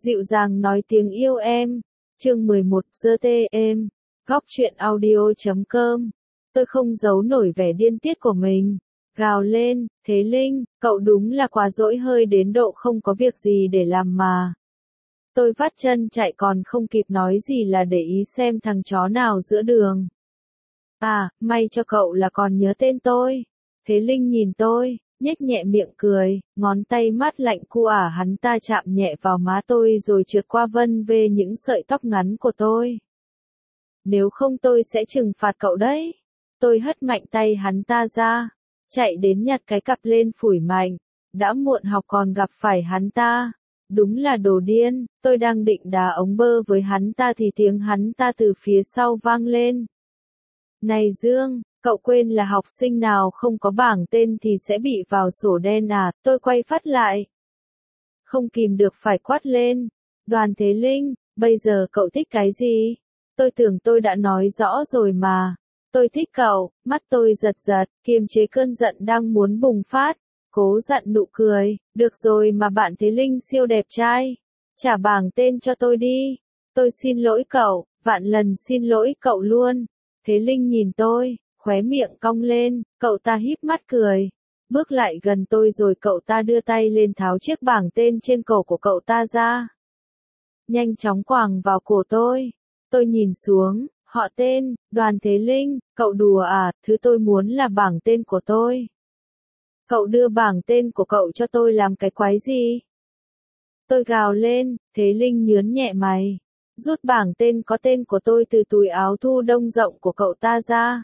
Dịu dàng nói tiếng yêu em. Chương 11 giờ tê em. Góc truyện audio.com. Tôi không giấu nổi vẻ điên tiết của mình. Gào lên, Thế Linh, cậu đúng là quá dỗi hơi đến độ không có việc gì để làm mà. Tôi vắt chân chạy còn không kịp nói gì là để ý xem thằng chó nào giữa đường. À, may cho cậu là còn nhớ tên tôi. Thế Linh nhìn tôi, nhếch nhẹ miệng cười, ngón tay mát lạnh của hắn ta chạm nhẹ vào má tôi rồi trượt qua vân về những sợi tóc ngắn của tôi. Nếu không tôi sẽ trừng phạt cậu đấy. Tôi hất mạnh tay hắn ta ra, chạy đến nhặt cái cặp lên phủi mạnh. Đã muộn học còn gặp phải hắn ta. Đúng là đồ điên, tôi đang định đá ống bơ với hắn ta thì tiếng hắn ta từ phía sau vang lên. Này Dương, cậu quên là học sinh nào không có bảng tên thì sẽ bị vào sổ đen à, tôi quay phát lại. Không kìm được phải quát lên. Đoàn Thế Linh, bây giờ cậu thích cái gì? Tôi tưởng tôi đã nói rõ rồi mà. Tôi thích cậu, mắt tôi giật giật, kiềm chế cơn giận đang muốn bùng phát. Cố dặn nụ cười, được rồi mà bạn Thế Linh siêu đẹp trai. Trả bảng tên cho tôi đi. Tôi xin lỗi cậu, vạn lần xin lỗi cậu luôn. Thế Linh nhìn tôi, khóe miệng cong lên, cậu ta híp mắt cười. Bước lại gần tôi rồi cậu ta đưa tay lên tháo chiếc bảng tên trên cổ của cậu ta ra. Nhanh chóng quàng vào cổ tôi. Tôi nhìn xuống, họ tên, Đoàn Thế Linh, cậu đùa à, thứ tôi muốn là bảng tên của tôi. Cậu đưa bảng tên của cậu cho tôi làm cái quái gì? Tôi gào lên, Thế Linh nhớn nhẹ mày. Rút bảng tên có tên của tôi từ túi áo thu đông rộng của cậu ta ra.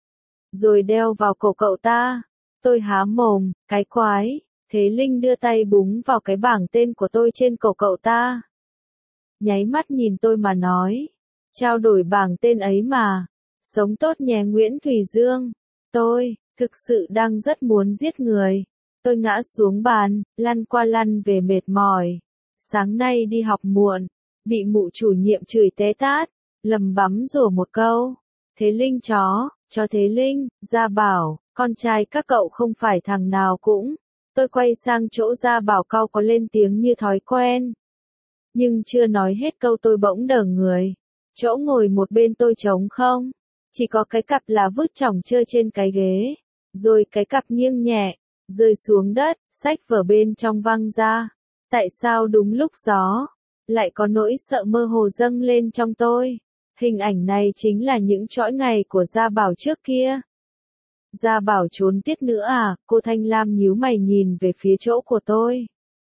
Rồi đeo vào cổ cậu ta. Tôi há mồm, cái quái. Thế Linh đưa tay búng vào cái bảng tên của tôi trên cổ cậu ta. Nháy mắt nhìn tôi mà nói. Trao đổi bảng tên ấy mà. Sống tốt nhé Nguyễn Thủy Dương. Tôi, thực sự đang rất muốn giết người. Tôi ngã xuống bàn, lăn qua lăn về mệt mỏi. Sáng nay đi học muộn. Bị mụ chủ nhiệm chửi té tát, lầm bắm rủa một câu. Thế Linh chó Thế Linh, Gia Bảo, con trai các cậu không phải thằng nào cũng. Tôi quay sang chỗ Gia Bảo cau có lên tiếng như thói quen. Nhưng chưa nói hết câu tôi bỗng đờ người. Chỗ ngồi một bên tôi trống không. Chỉ có cái cặp là vứt chỏng trơ trên cái ghế. Rồi cái cặp nghiêng nhẹ, rơi xuống đất, sách vở bên trong văng ra. Tại sao đúng lúc gió? Lại có nỗi sợ mơ hồ dâng lên trong tôi. Hình ảnh này chính là những chõi ngày của Gia Bảo trước kia. Gia Bảo trốn tiết nữa à? Cô Thanh Lam nhíu mày nhìn về phía chỗ của tôi.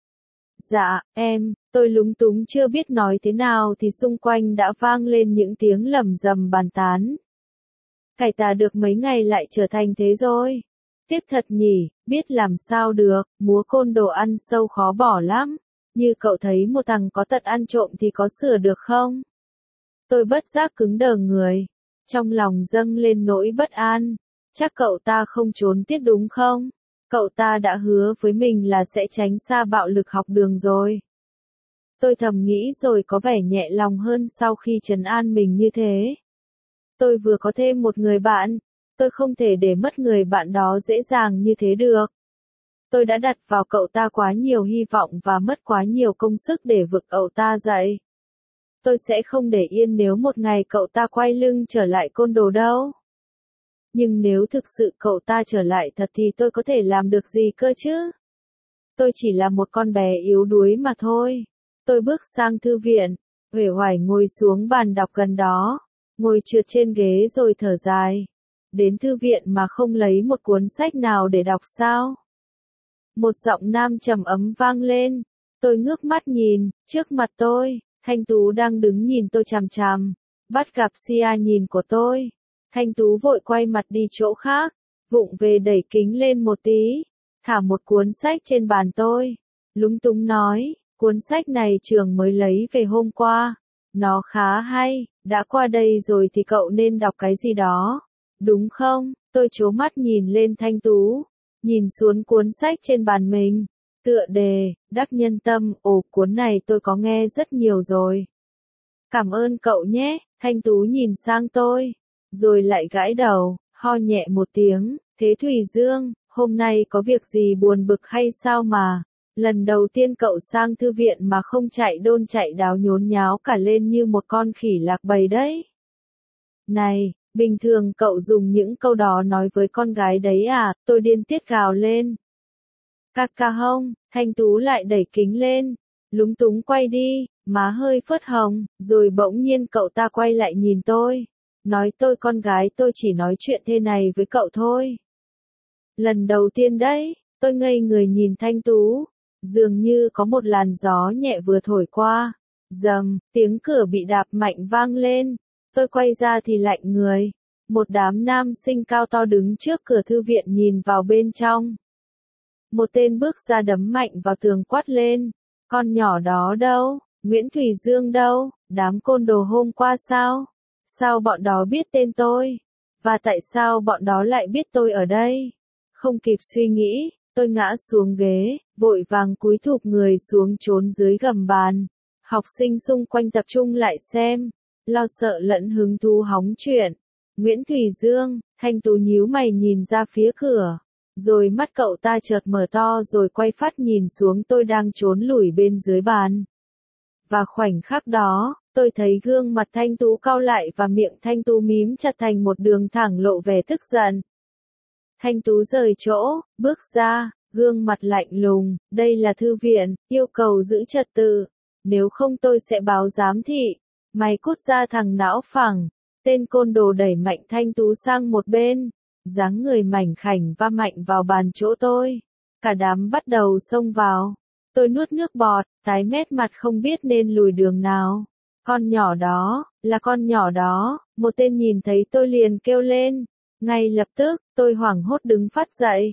Dạ, em, tôi lúng túng chưa biết nói thế nào thì xung quanh đã vang lên những tiếng lầm rầm bàn tán. Cải tà được mấy ngày lại trở thành thế rồi. Tiếc thật nhỉ, biết làm sao được, múa côn đồ ăn sâu khó bỏ lắm. Như cậu thấy một thằng có tật ăn trộm thì có sửa được không? Tôi bất giác cứng đờ người. Trong lòng dâng lên nỗi bất an. Chắc cậu ta không trốn tiết đúng không? Cậu ta đã hứa với mình là sẽ tránh xa bạo lực học đường rồi. Tôi thầm nghĩ rồi có vẻ nhẹ lòng hơn sau khi trấn an mình như thế. Tôi vừa có thêm một người bạn. Tôi không thể để mất người bạn đó dễ dàng như thế được. Tôi đã đặt vào cậu ta quá nhiều hy vọng và mất quá nhiều công sức để vực cậu ta dậy. Tôi sẽ không để yên nếu một ngày cậu ta quay lưng trở lại côn đồ đâu. Nhưng nếu thực sự cậu ta trở lại thật thì tôi có thể làm được gì cơ chứ? Tôi chỉ là một con bé yếu đuối mà thôi. Tôi bước sang thư viện, uể oải ngồi xuống bàn đọc gần đó, ngồi trượt trên ghế rồi thở dài. Đến thư viện mà không lấy một cuốn sách nào để đọc sao? Một giọng nam trầm ấm vang lên. Tôi ngước mắt nhìn, trước mặt tôi, Thanh Tú đang đứng nhìn tôi chằm chằm. Bắt gặp Sia nhìn của tôi. Thanh Tú vội quay mặt đi chỗ khác, vụng về đẩy kính lên một tí, thả một cuốn sách trên bàn tôi. Lúng túng nói, cuốn sách này trường mới lấy về hôm qua. Nó khá hay, đã qua đây rồi thì cậu nên đọc cái gì đó. Đúng không? Tôi trố mắt nhìn lên Thanh Tú. Nhìn xuống cuốn sách trên bàn mình. Tựa đề, Đắc Nhân Tâm, ồ cuốn này tôi có nghe rất nhiều rồi. Cảm ơn cậu nhé, Thanh Tú nhìn sang tôi. Rồi lại gãi đầu, ho nhẹ một tiếng, Thế Thủy Dương, hôm nay có việc gì buồn bực hay sao mà? Lần đầu tiên cậu sang thư viện mà không chạy đôn chạy đáo nhốn nháo cả lên như một con khỉ lạc bầy đấy. Này, bình thường cậu dùng những câu đó nói với con gái đấy à, tôi điên tiết gào lên. Ca ca hông, Thanh Tú lại đẩy kính lên, lúng túng quay đi, má hơi phớt hồng, rồi bỗng nhiên cậu ta quay lại nhìn tôi. Nói tôi con gái tôi chỉ nói chuyện thế này với cậu thôi. Lần đầu tiên đấy, tôi ngây người nhìn Thanh Tú. Dường như có một làn gió nhẹ vừa thổi qua. Dầm, tiếng cửa bị đạp mạnh vang lên. Tôi quay ra thì lạnh người. Một đám nam sinh cao to đứng trước cửa thư viện nhìn vào bên trong. Một tên bước ra đấm mạnh vào tường quát lên. Con nhỏ đó đâu? Nguyễn Thủy Dương đâu? Đám côn đồ hôm qua sao? Sao bọn đó biết tên tôi? Và tại sao bọn đó lại biết tôi ở đây? Không kịp suy nghĩ, tôi ngã xuống ghế, vội vàng cúi thụp người xuống trốn dưới gầm bàn. Học sinh xung quanh tập trung lại xem, lo sợ lẫn hứng thú hóng chuyện. Nguyễn Thủy Dương, Thanh Tú nhíu mày nhìn ra phía cửa. Rồi mắt cậu ta chợt mở to rồi quay phát nhìn xuống tôi đang trốn lủi bên dưới bàn. Và khoảnh khắc đó, tôi thấy gương mặt Thanh Tú cau lại và miệng Thanh Tú mím chặt thành một đường thẳng lộ vẻ tức giận. Thanh Tú rời chỗ, bước ra, gương mặt lạnh lùng, đây là thư viện, yêu cầu giữ trật tự. Nếu không tôi sẽ báo giám thị. Mày cút ra thằng não phẳng. Tên côn đồ đẩy mạnh Thanh Tú sang một bên. Dáng người mảnh khảnh va mạnh vào bàn chỗ tôi. Cả đám bắt đầu xông vào. Tôi nuốt nước bọt, tái mét mặt không biết nên lùi đường nào. Con nhỏ đó, là con nhỏ đó, một tên nhìn thấy tôi liền kêu lên. Ngay lập tức, tôi hoảng hốt đứng phát dậy.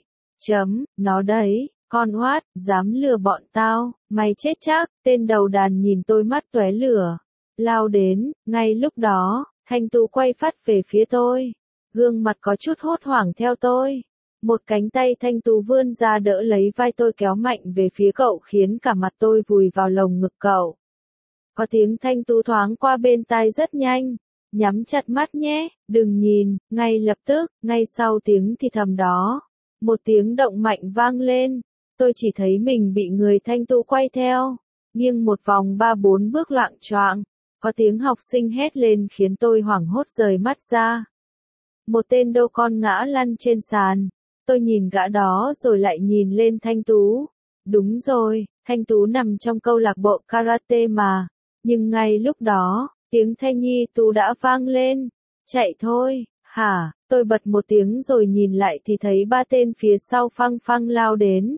Nó đấy, con oát, dám lừa bọn tao, mày chết chắc, tên đầu đàn nhìn tôi mắt tóe lửa. Lao đến, ngay lúc đó, Thanh Tú quay phát về phía tôi. Gương mặt có chút hốt hoảng theo tôi. Một cánh tay Thanh Tú vươn ra đỡ lấy vai tôi kéo mạnh về phía cậu khiến cả mặt tôi vùi vào lồng ngực cậu. Có tiếng Thanh Tú thoáng qua bên tai rất nhanh. Nhắm chặt mắt nhé, đừng nhìn, ngay lập tức, ngay sau tiếng thì thầm đó. Một tiếng động mạnh vang lên. Tôi chỉ thấy mình bị người Thanh Tú quay theo. Nghiêng một vòng 3-4 bước loạng choạng. Có tiếng học sinh hét lên khiến tôi hoảng hốt rời mắt ra. Một tên đô con ngã lăn trên sàn. Tôi nhìn gã đó rồi lại nhìn lên Thanh Tú. Đúng rồi, Thanh Tú nằm trong câu lạc bộ karate mà. Nhưng ngay lúc đó, tiếng Thanh Nhi Tú đã vang lên. Chạy thôi, hả? Tôi bật một tiếng rồi nhìn lại thì thấy 3 tên phía sau phăng phăng lao đến.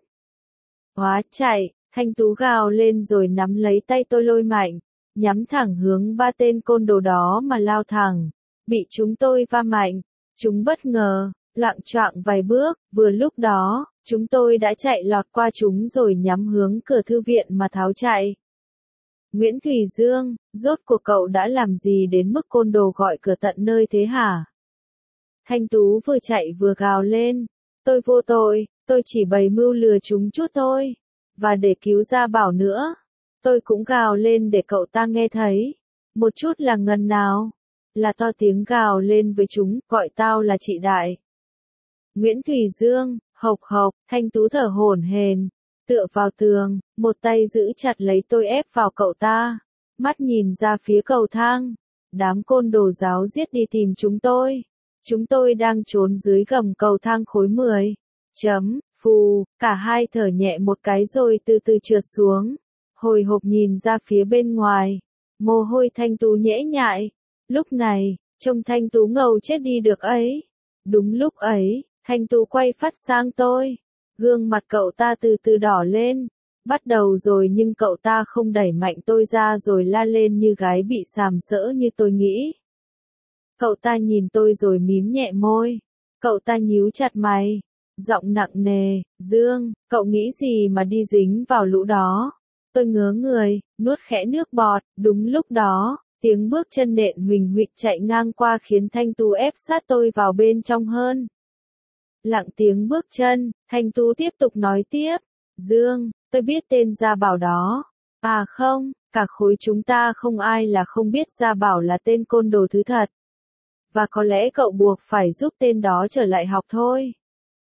Hóa chạy, Thanh Tú gào lên rồi nắm lấy tay tôi lôi mạnh. Nhắm thẳng hướng 3 tên côn đồ đó mà lao thẳng. Bị chúng tôi va mạnh. Chúng bất ngờ, loạng choạng vài bước, vừa lúc đó, chúng tôi đã chạy lọt qua chúng rồi nhắm hướng cửa thư viện mà tháo chạy. Nguyễn Thủy Dương, rốt cuộc cậu đã làm gì đến mức côn đồ gọi cửa tận nơi thế hả? Thanh Tú vừa chạy vừa gào lên. Tôi vô tội, tôi chỉ bày mưu lừa chúng chút thôi. Và để cứu Gia Bảo nữa. Tôi cũng gào lên để cậu ta nghe thấy. Một chút là ngần nào. Là to tiếng gào lên với chúng, gọi tao là chị Đại. Nguyễn Thủy Dương, hộc hộc, Thanh Tú thở hổn hển, tựa vào tường, một tay giữ chặt lấy tôi ép vào cậu ta. Mắt nhìn ra phía cầu thang. Đám côn đồ giáo giết đi tìm chúng tôi. Chúng tôi đang trốn dưới gầm cầu thang khối 10. Phù, cả hai thở nhẹ một cái rồi từ từ trượt xuống. Hồi hộp nhìn ra phía bên ngoài. Mồ hôi Thanh Tú nhễ nhại. Lúc này, trông Thanh Tú ngầu chết đi được ấy. Đúng lúc ấy, Thanh Tú quay phát sang tôi. Gương mặt cậu ta từ từ đỏ lên. Bắt đầu rồi nhưng cậu ta không đẩy mạnh tôi ra rồi la lên như gái bị sàm sỡ như tôi nghĩ. Cậu ta nhìn tôi rồi mím nhẹ môi. Cậu ta nhíu chặt mày. Giọng nặng nề, Dương, cậu nghĩ gì mà đi dính vào lũ đó? Tôi ngớ người, nuốt khẽ nước bọt, đúng lúc đó. Tiếng bước chân nện huỳnh huỵch chạy ngang qua khiến Thanh Tú ép sát tôi vào bên trong hơn. Lặng tiếng bước chân, Thanh Tú tiếp tục nói tiếp. Dương, tôi biết tên Gia Bảo đó. À không, cả khối chúng ta không ai là không biết Gia Bảo là tên côn đồ thứ thật. Và có lẽ cậu buộc phải giúp tên đó trở lại học thôi.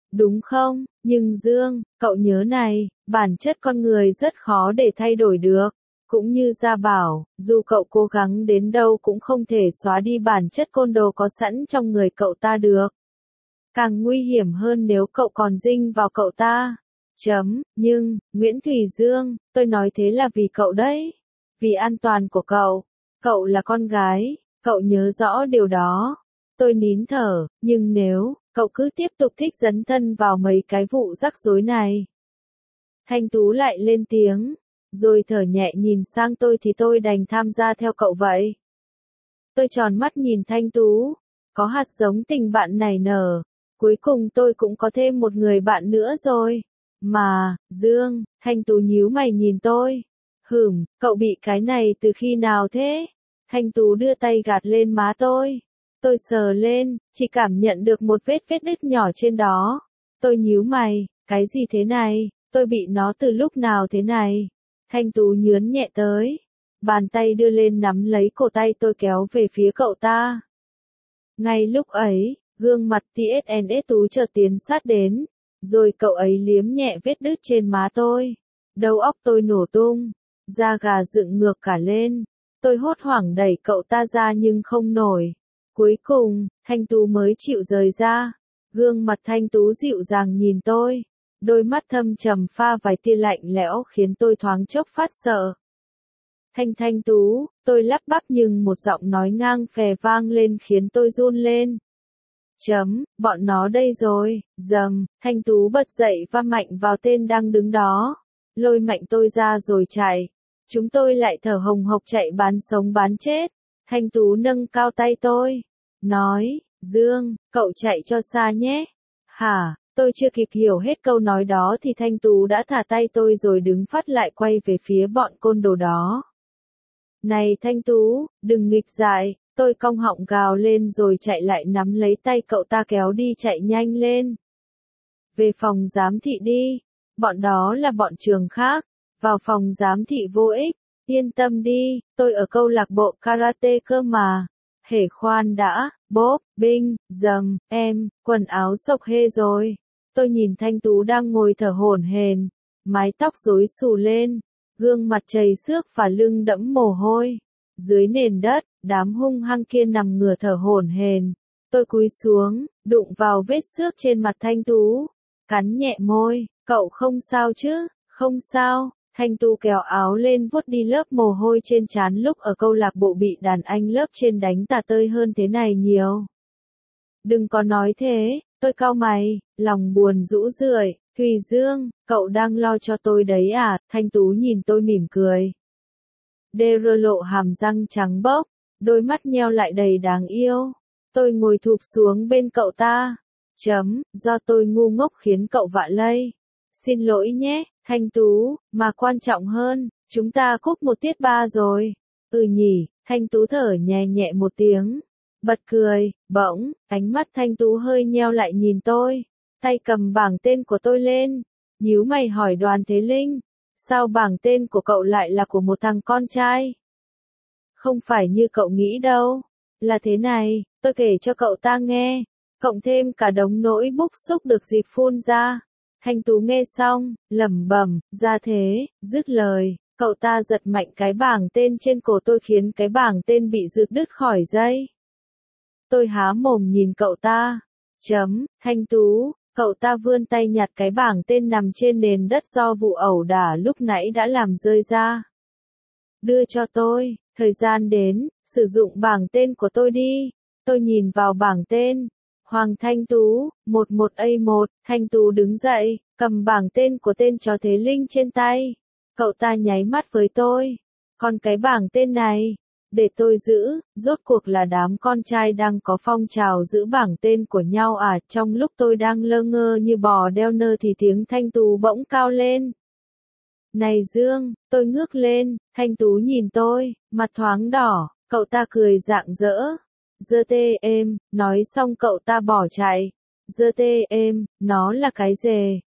đúng không? Nhưng Dương, cậu nhớ này, bản chất con người rất khó để thay đổi được. Cũng như Gia Bảo, dù cậu cố gắng đến đâu cũng không thể xóa đi bản chất côn đồ có sẵn trong người cậu ta được. Càng nguy hiểm hơn nếu cậu còn dinh vào cậu ta. Nhưng, Nguyễn Thủy Dương, tôi nói thế là vì cậu đấy. Vì an toàn của cậu. Cậu là con gái, cậu nhớ rõ điều đó. Tôi nín thở, nhưng nếu, cậu cứ tiếp tục thích dấn thân vào mấy cái vụ rắc rối này. Thanh Tú lại lên tiếng, rồi thở nhẹ nhìn sang tôi thì tôi đành tham gia theo cậu vậy. Tôi tròn mắt nhìn Thanh Tú, có hạt giống tình bạn này nở. Cuối cùng tôi cũng có thêm một người bạn nữa rồi. Mà, Dương, Thanh Tú nhíu mày nhìn tôi. Cậu bị cái này từ khi nào thế? Thanh Tú đưa tay gạt lên má tôi. Tôi sờ lên, chỉ cảm nhận được một vết đứt nhỏ trên đó. Tôi nhíu mày, cái gì thế này? Tôi bị nó từ lúc nào thế này? Thanh Tú nhướn nhẹ tới. Bàn tay đưa lên nắm lấy cổ tay tôi kéo về phía cậu ta. Ngay lúc ấy, gương mặt TSNS Tú chợt tiến sát đến. Rồi cậu ấy liếm nhẹ vết đứt trên má tôi. Đầu óc tôi nổ tung. Da gà dựng ngược cả lên. Tôi hốt hoảng đẩy cậu ta ra nhưng không nổi. Cuối cùng, Thanh Tú mới chịu rời ra. Gương mặt Thanh Tú dịu dàng nhìn tôi. Đôi mắt thâm trầm pha vài tia lạnh lẽo khiến tôi thoáng chốc phát sợ. Thanh Tú, tôi lắp bắp nhưng một giọng nói ngang phè vang lên khiến tôi run lên. Bọn nó đây rồi, Thanh Tú bật dậy và mạnh vào tên đang đứng đó. Lôi mạnh tôi ra rồi chạy. Chúng tôi lại thở hồng hộc chạy bán sống bán chết. Thanh Tú nâng cao tay tôi. Nói, Dương, cậu chạy cho xa nhé. Hả, tôi chưa kịp hiểu hết câu nói đó thì Thanh Tú đã thả tay tôi rồi đứng phát lại quay về phía bọn côn đồ đó. Này Thanh Tú, đừng nghịch dại, tôi cong họng gào lên rồi chạy lại nắm lấy tay cậu ta kéo đi chạy nhanh lên. Về phòng giám thị đi, bọn đó là bọn trường khác, vào phòng giám thị vô ích, yên tâm đi, tôi ở câu lạc bộ karate cơ mà. Hể khoan đã, bốp, binh, em, quần áo xộc hê rồi. Tôi nhìn Thanh Tú đang ngồi thở hổn hển, mái tóc rối xù lên, gương mặt trầy xước và lưng đẫm mồ hôi. Dưới nền đất, đám hung hăng kia nằm ngửa thở hổn hển. Tôi cúi xuống, đụng vào vết xước trên mặt Thanh Tú, cắn nhẹ môi, cậu không sao chứ? Không sao. Thanh Tú kéo áo lên vuốt đi lớp mồ hôi trên trán lúc ở câu lạc bộ bị đàn anh lớp trên đánh tả tơi hơn thế này nhiều. Đừng có nói thế, tôi cau mày, lòng buồn rũ rượi. Thùy Dương, cậu đang lo cho tôi đấy à? Thanh Tú nhìn tôi mỉm cười. Đê rơ lộ hàm răng trắng bóc, đôi mắt nheo lại đầy đáng yêu. Tôi ngồi thụp xuống bên cậu ta. Do tôi ngu ngốc khiến cậu vạ lây. Xin lỗi nhé, Thanh Tú, mà quan trọng hơn, chúng ta cúp một tiết 3 rồi. Nhỉ, Thanh Tú thở nhẹ nhẹ một tiếng. Bật cười, bỗng, ánh mắt Thanh Tú hơi nheo lại nhìn tôi. Tay cầm bảng tên của tôi lên. Nhíu mày hỏi Đoàn Thế Linh. Sao bảng tên của cậu lại là của một thằng con trai? Không phải như cậu nghĩ đâu. Là thế này, tôi kể cho cậu ta nghe. Cộng thêm cả đống nỗi bức xúc được dịp phun ra. Thanh Tú nghe xong, lẩm bẩm, ra thế, dứt lời, cậu ta giật mạnh cái bảng tên trên cổ tôi khiến cái bảng tên bị giật đứt khỏi dây. Tôi há mồm nhìn cậu ta. Thanh Tú, cậu ta vươn tay nhặt cái bảng tên nằm trên nền đất do vụ ẩu đả lúc nãy đã làm rơi ra. Đưa cho tôi, thời gian đến, sử dụng bảng tên của tôi đi. Tôi nhìn vào bảng tên. Hoàng Thanh Tú, 11A1, Thanh Tú đứng dậy, cầm bảng tên của tên chó Thế Linh trên tay. Cậu ta nháy mắt với tôi. Còn cái bảng tên này, để tôi giữ, rốt cuộc là đám con trai đang có phong trào giữ bảng tên của nhau à? Trong lúc tôi đang lơ ngơ như bò đeo nơ thì tiếng Thanh Tú bỗng cao lên. Này Dương, tôi ngước lên, Thanh Tú nhìn tôi, mặt thoáng đỏ, cậu ta cười rạng rỡ. Giơ tê em, nói xong cậu ta bỏ chạy. Giơ tê em, nó là cái gì?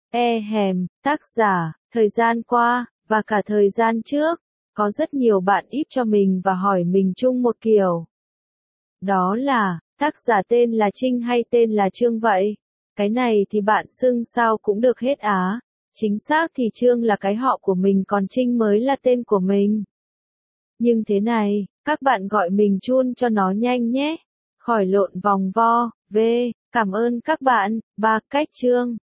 Tác giả, thời gian qua, và cả thời gian trước, có rất nhiều bạn íp cho mình và hỏi mình chung một kiểu. Đó là, tác giả tên là Trinh hay tên là Trương vậy? Cái này thì bạn xưng sao cũng được hết á. Chính xác thì Trương là cái họ của mình còn Trinh mới là tên của mình. Nhưng thế này, các bạn gọi mình Chun cho nó nhanh nhé. Khỏi lộn vòng vo, cảm ơn các bạn, cách Trương.